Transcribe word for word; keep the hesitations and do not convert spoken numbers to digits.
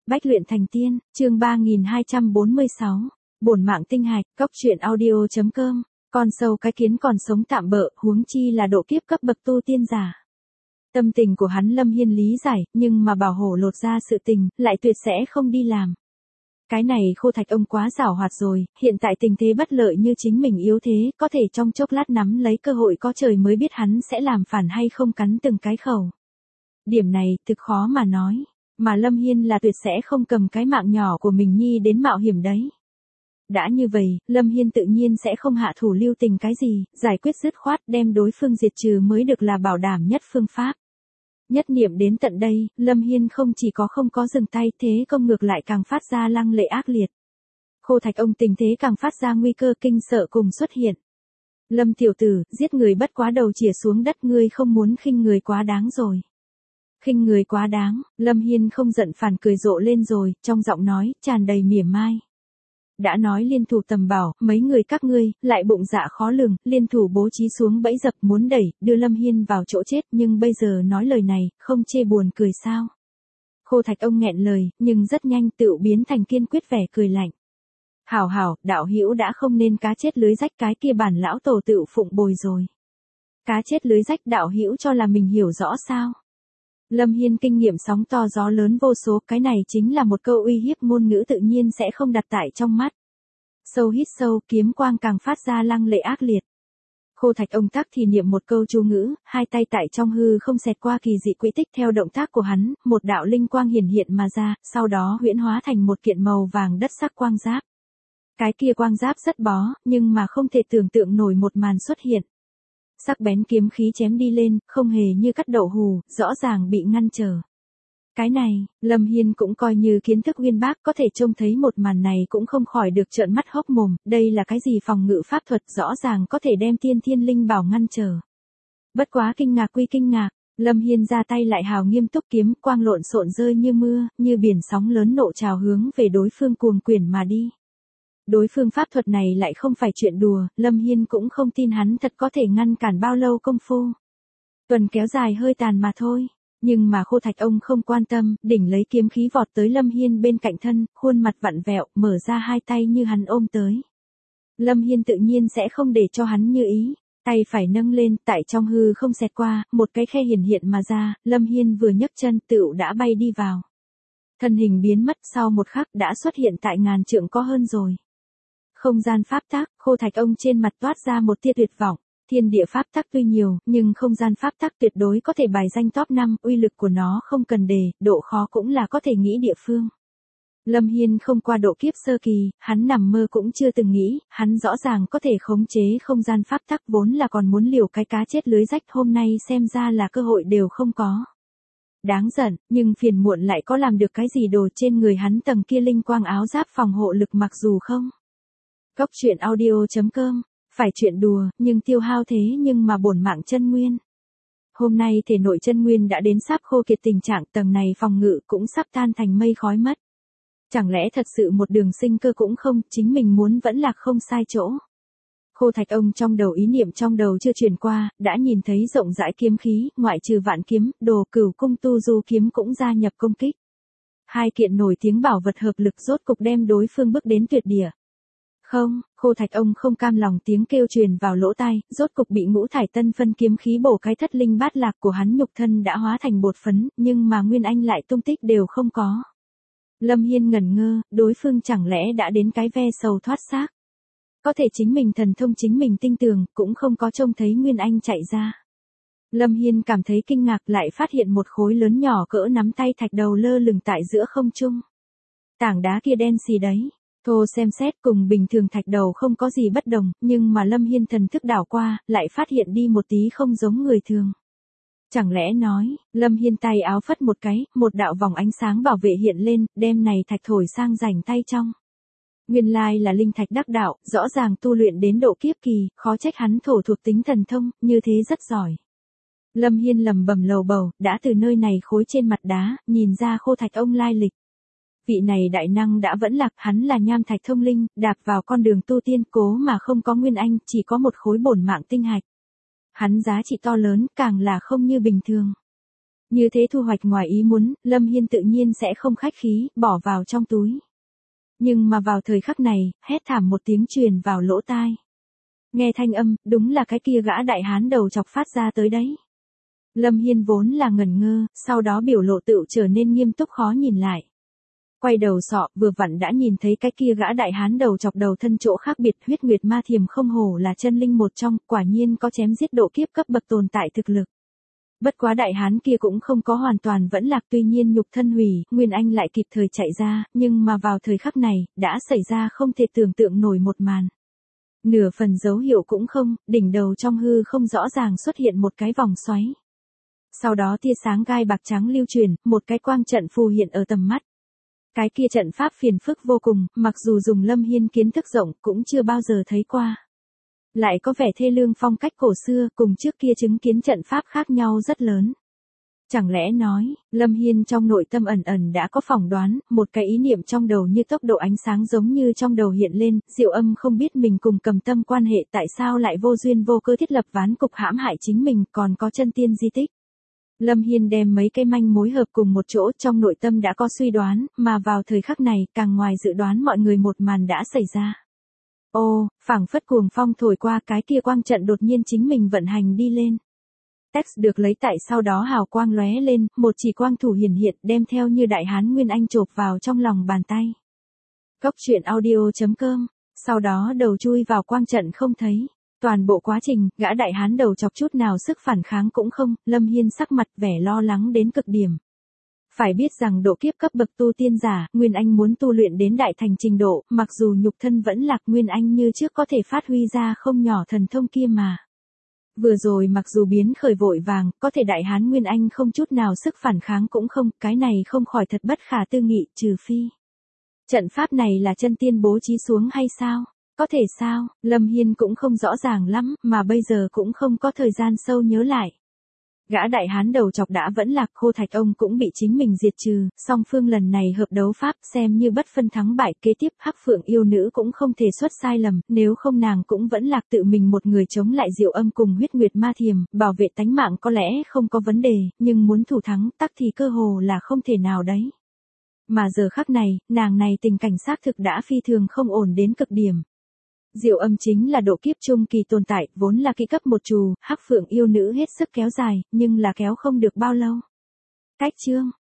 Bách luyện thành tiên, chương ba nghìn hai trăm bốn mươi sáu. Bổn mạng tinh hạch, cốc truyện audio chấm com. Con sâu cái kiến còn sống tạm bợ, huống chi là độ kiếp cấp bậc tu tiên giả. Tâm tình của hắn Lâm Hiên lý giải, nhưng mà bảo hổ lột ra sự tình, lại tuyệt sẽ không đi làm. Cái này Khô Thạch ông quá giảo hoạt rồi, hiện tại tình thế bất lợi như chính mình yếu thế, có thể trong chốc lát nắm lấy cơ hội có trời mới biết hắn sẽ làm phản hay không cắn từng cái khẩu. Điểm này, thực khó mà nói. Mà Lâm Hiên là tuyệt sẽ không cầm cái mạng nhỏ của mình nhi đến mạo hiểm đấy. Đã như vậy, Lâm Hiên tự nhiên sẽ không hạ thủ lưu tình cái gì, giải quyết dứt khoát đem đối phương diệt trừ mới được là bảo đảm nhất phương pháp. Nhất niệm đến tận đây, Lâm Hiên không chỉ có không có dừng tay, thế công ngược lại càng phát ra lăng lệ ác liệt. Khô Thạch ông tình thế càng phát ra nguy cơ kinh sợ cùng xuất hiện. Lâm tiểu tử, giết người bất quá đầu chĩa xuống đất, ngươi không muốn khinh người quá đáng rồi. Khinh người quá đáng, Lâm Hiên không giận phản cười rộ lên rồi, trong giọng nói, tràn đầy mỉa mai. Đã nói liên thủ tầm bảo, mấy người các ngươi, lại bụng dạ khó lường, liên thủ bố trí xuống bẫy dập muốn đẩy, đưa Lâm Hiên vào chỗ chết, nhưng bây giờ nói lời này, không chê buồn cười sao. Khô Thạch ông nghẹn lời, nhưng rất nhanh tự biến thành kiên quyết vẻ cười lạnh. Hảo hảo, đạo hữu đã không nên cá chết lưới rách, cái kia bản lão tổ tự phụng bồi rồi. Cá chết lưới rách, đạo hữu cho là mình hiểu rõ sao. Lâm Hiên kinh nghiệm sóng to gió lớn vô số, cái này chính là một câu uy hiếp ngôn ngữ tự nhiên sẽ không đặt tại trong mắt. Sâu hít sâu, kiếm quang càng phát ra lăng lệ ác liệt. Khô Thạch ông tác thì niệm một câu chú ngữ, hai tay tại trong hư không xẹt qua kỳ dị quỹ tích, theo động tác của hắn, một đạo linh quang hiển hiện mà ra, sau đó huyễn hóa thành một kiện màu vàng đất sắc quang giáp. Cái kia quang giáp rất bó, nhưng mà không thể tưởng tượng nổi một màn xuất hiện. Sắc bén kiếm khí chém đi lên, không hề như cắt đậu hù, rõ ràng bị ngăn trở. Cái này, Lâm Hiên cũng coi như kiến thức uyên bác, có thể trông thấy một màn này cũng không khỏi được trợn mắt hốc mồm, đây là cái gì phòng ngự pháp thuật, rõ ràng có thể đem tiên thiên linh bảo ngăn trở. Bất quá kinh ngạc quy kinh ngạc, Lâm Hiên ra tay lại hào nghiêm túc, kiếm quang lộn xộn rơi như mưa, như biển sóng lớn nộ trào hướng về đối phương cuồng quyển mà đi. Đối phương pháp thuật này lại không phải chuyện đùa, Lâm Hiên cũng không tin hắn thật có thể ngăn cản bao lâu công phu. Tuần kéo dài hơi tàn mà thôi, nhưng mà Khô Thạch ông không quan tâm, đỉnh lấy kiếm khí vọt tới Lâm Hiên bên cạnh thân, khuôn mặt vặn vẹo, mở ra hai tay như hắn ôm tới. Lâm Hiên tự nhiên sẽ không để cho hắn như ý, tay phải nâng lên, tại trong hư không xẹt qua, một cái khe hiển hiện mà ra, Lâm Hiên vừa nhấc chân tựu đã bay đi vào. Thân hình biến mất, sau một khắc đã xuất hiện tại ngàn trượng có hơn rồi. Không gian pháp tắc, Khô Thạch ông trên mặt toát ra một tia tuyệt vọng, thiên địa pháp tắc tuy nhiều, nhưng không gian pháp tắc tuyệt đối có thể bài danh top năm, uy lực của nó không cần đề, độ khó cũng là có thể nghĩ địa phương. Lâm Hiên không qua độ kiếp sơ kỳ, hắn nằm mơ cũng chưa từng nghĩ, hắn rõ ràng có thể khống chế không gian pháp tắc, vốn là còn muốn liều cái cá chết lưới rách, hôm nay xem ra là cơ hội đều không có. Đáng giận, nhưng phiền muộn lại có làm được cái gì đồ trên người hắn tầng kia linh quang áo giáp phòng hộ lực mặc dù không. Cốc truyện audio chấm com, phải chuyện đùa, nhưng tiêu hao thế nhưng mà bổn mạng chân nguyên. Hôm nay thể nội chân nguyên đã đến sắp khô kiệt tình trạng, tầng này phòng ngự cũng sắp tan thành mây khói mất. Chẳng lẽ thật sự một đường sinh cơ cũng không, chính mình muốn vẫn là không sai chỗ. Khô Thạch ông trong đầu ý niệm trong đầu chưa chuyển qua, đã nhìn thấy rộng rãi kiếm khí, ngoại trừ vạn kiếm, đồ cửu cung tu du kiếm cũng gia nhập công kích. Hai kiện nổi tiếng bảo vật hợp lực rốt cục đem đối phương bước đến tuyệt địa. Không, Khô Thạch ông không cam lòng tiếng kêu truyền vào lỗ tai, rốt cục bị ngũ thải tân phân kiếm khí bổ cái thất linh bát lạc của hắn, nhục thân đã hóa thành bột phấn, nhưng mà Nguyên Anh lại tung tích đều không có. Lâm Hiên ngẩn ngơ, đối phương chẳng lẽ đã đến cái ve sầu thoát xác. Có thể chính mình thần thông chính mình tinh tường, cũng không có trông thấy Nguyên Anh chạy ra. Lâm Hiên cảm thấy kinh ngạc, lại phát hiện một khối lớn nhỏ cỡ nắm tay thạch đầu lơ lửng tại giữa không trung. Tảng đá kia đen xì đấy. Thô xem xét cùng bình thường thạch đầu không có gì bất đồng, nhưng mà Lâm Hiên thần thức đảo qua, lại phát hiện đi một tí không giống người thường. Chẳng lẽ nói, Lâm Hiên tay áo phất một cái, một đạo vòng ánh sáng bảo vệ hiện lên, đem này thạch thổi sang rảnh tay trong. Nguyên lai là linh thạch đắc đạo, rõ ràng tu luyện đến độ kiếp kỳ, khó trách hắn thổ thuộc tính thần thông, như thế rất giỏi. Lâm Hiên lầm bầm lầu bầu, đã từ nơi này khối trên mặt đá, nhìn ra Khô Thạch ông lai lịch. Vị này đại năng đã vẫn lạc, hắn là nham thạch thông linh, đạp vào con đường tu tiên, cố mà không có Nguyên Anh, chỉ có một khối bổn mạng tinh hạch. Hắn giá trị to lớn, càng là không như bình thường. Như thế thu hoạch ngoài ý muốn, Lâm Hiên tự nhiên sẽ không khách khí, bỏ vào trong túi. Nhưng mà vào thời khắc này, hét thảm một tiếng truyền vào lỗ tai. Nghe thanh âm, đúng là cái kia gã đại hán đầu chọc phát ra tới đấy. Lâm Hiên vốn là ngẩn ngơ, sau đó biểu lộ tựu trở nên nghiêm túc khó nhìn lại. Quay đầu sọ, vừa vặn đã nhìn thấy cái kia gã đại hán đầu chọc đầu thân chỗ khác biệt, huyết nguyệt ma thiềm không hổ là chân linh một trong, quả nhiên có chém giết độ kiếp cấp bậc tồn tại thực lực. Bất quá đại hán kia cũng không có hoàn toàn vẫn lạc, tuy nhiên nhục thân hủy, Nguyên Anh lại kịp thời chạy ra, nhưng mà vào thời khắc này, đã xảy ra không thể tưởng tượng nổi một màn. Nửa phần dấu hiệu cũng không, đỉnh đầu trong hư không rõ ràng xuất hiện một cái vòng xoáy. Sau đó tia sáng gai bạc trắng lưu truyền, một cái quang trận phù hiện ở tầm mắt. Cái kia trận pháp phiền phức vô cùng, mặc dù dùng Lâm Hiên kiến thức rộng cũng chưa bao giờ thấy qua. Lại có vẻ thê lương phong cách cổ xưa, cùng trước kia chứng kiến trận pháp khác nhau rất lớn. Chẳng lẽ nói, Lâm Hiên trong nội tâm ẩn ẩn đã có phỏng đoán, một cái ý niệm trong đầu như tốc độ ánh sáng giống như trong đầu hiện lên, Diệu Âm không biết mình cùng Cầm Tâm quan hệ tại sao lại vô duyên vô cơ thiết lập ván cục hãm hại chính mình, còn có chân tiên di tích. Lâm Hiên đem mấy cây manh mối hợp cùng một chỗ, trong nội tâm đã có suy đoán, mà vào thời khắc này, càng ngoài dự đoán mọi người một màn đã xảy ra. Ô, phảng phất cuồng phong thổi qua, cái kia quang trận đột nhiên chính mình vận hành đi lên. Text được lấy tại sau đó hào quang lóe lên, một chỉ quang thủ hiển hiện đem theo như đại hán Nguyên Anh chộp vào trong lòng bàn tay. Góc truyện audio chấm com, sau đó đầu chui vào quang trận không thấy. Toàn bộ quá trình, gã đại hán đầu chọc chút nào sức phản kháng cũng không, Lâm Hiên sắc mặt vẻ lo lắng đến cực điểm. Phải biết rằng độ kiếp cấp bậc tu tiên giả, Nguyên Anh muốn tu luyện đến đại thành trình độ, mặc dù nhục thân vẫn lạc, Nguyên Anh như trước có thể phát huy ra không nhỏ thần thông kia mà. Vừa rồi mặc dù biến khởi vội vàng, có thể đại hán Nguyên Anh không chút nào sức phản kháng cũng không, cái này không khỏi thật bất khả tư nghị, trừ phi. Trận pháp này là chân tiên bố trí xuống hay sao? Có thể sao, Lâm Hiên cũng không rõ ràng lắm, mà bây giờ cũng không có thời gian sâu nhớ lại. Gã đại hán đầu chọc đã vẫn lạc, Khô Thạch ông cũng bị chính mình diệt trừ, song phương lần này hợp đấu pháp xem như bất phân thắng bại, kế tiếp Hắc Phượng yêu nữ cũng không thể xuất sai lầm, nếu không nàng cũng vẫn lạc tự mình một người chống lại Diệu Âm cùng huyết nguyệt ma thiềm, bảo vệ tánh mạng có lẽ không có vấn đề, nhưng muốn thủ thắng tắc thì cơ hồ là không thể nào đấy. Mà giờ khắc này, nàng này tình cảnh xác thực đã phi thường không ổn đến cực điểm. Diệu Âm chính là độ kiếp trung kỳ tồn tại, vốn là kỹ cấp một trù, Hắc Phượng yêu nữ hết sức kéo dài, nhưng là kéo không được bao lâu. Cách chương